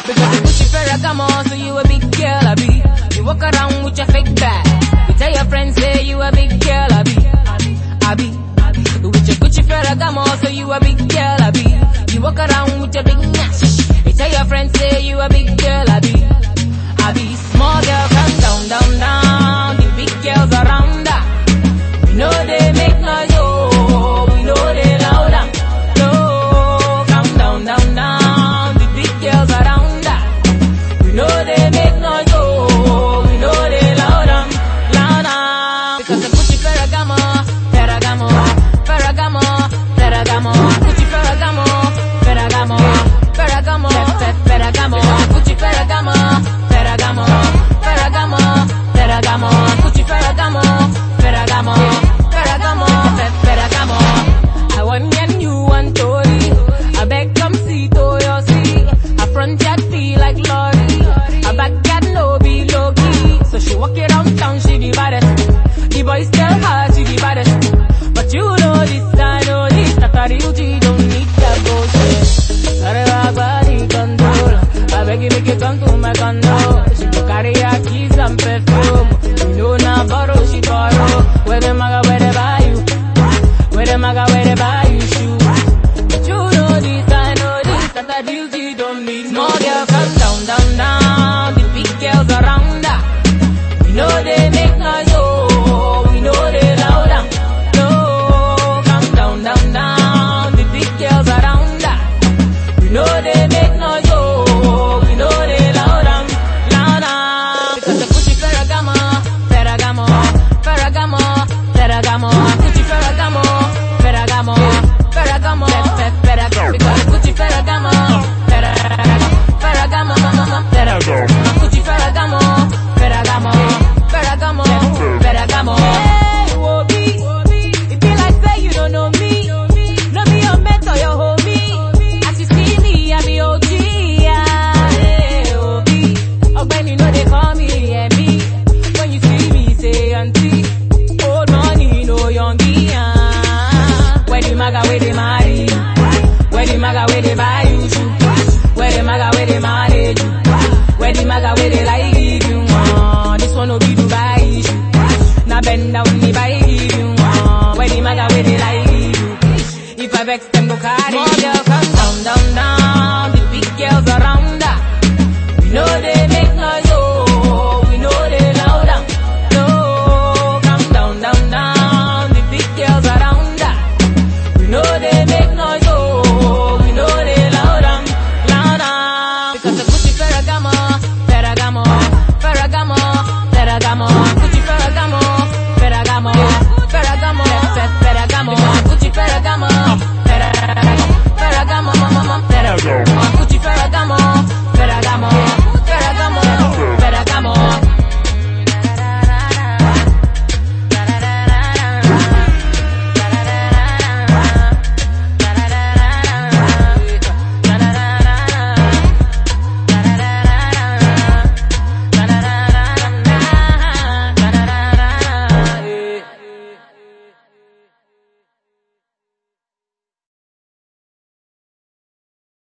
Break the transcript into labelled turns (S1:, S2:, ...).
S1: Because you Gucci Ferragamo, so you a big girl, I be. You walk around with your fake bag. You tell your friends, say you a big girl, I be. With your Gucci Ferragamo, so you a big girl, I be. You walk around with your big nash. You tell your friends, say you a big girl, I be. Small girl, calm down, down, down. The big girls around her. We know they make noise, oh. We know they louder. No, calm down, down, down. The big girls around her. We know they make noise, oh. We know they louder, louder. Because the Gucci Ferragamo, Ferragamo, Ferragamo, Ferragamo, Gucci Ferragamo, Ferragamo, Ferragamo, Ferragamo, Gucci Ferragamo, Ferragamo, Ferragamo, Ferragamo, Gucci Ferragamo, Ferragamo, Ferragamo, Ferragamo. I want ya new one Tory. I beg come see to your see. A front yard feel like lorry. A back yard no be low key. So she walk around town, she the baddest. The boys tell her she the baddest. But you know this, I know this. That a real G don't need that bullshit. Sorry, body control. I beg you make you come to my condo. She go carry her keys and perfume. You know now borrow, she borrow. Where the maga, where they buy you? Where the maga, where they buy you shoes? But you know this, I know this. That a real G don't need small girl, calm down, down, down. The big girls around her. We know they make noise, oh. We know they louder. No, calm down, down, down. The big girls around her. We know they make noise, oh. We know they louder, louder. Because the Gucci Ferragamo, Ferragamo, Ferragamo, Ferragamo, Gucci Ferragamo, Ferragamo, Ferragamo, Ferragamo. Because Gucci Ferragamo, Ferragamo, Ferragamo, Gucci Ferragamo, Ferragamo, Ferragamo, Ferragamo. Hey, Wobi, it be like say you don't know me. No be your mentor, your homie. As you see me, I be OG. Hey, Wobi, when you know they call me Emmy. When you see me, say auntie. Old money, no youngie. Where the maga, where they marry? Where the maga, where they buy?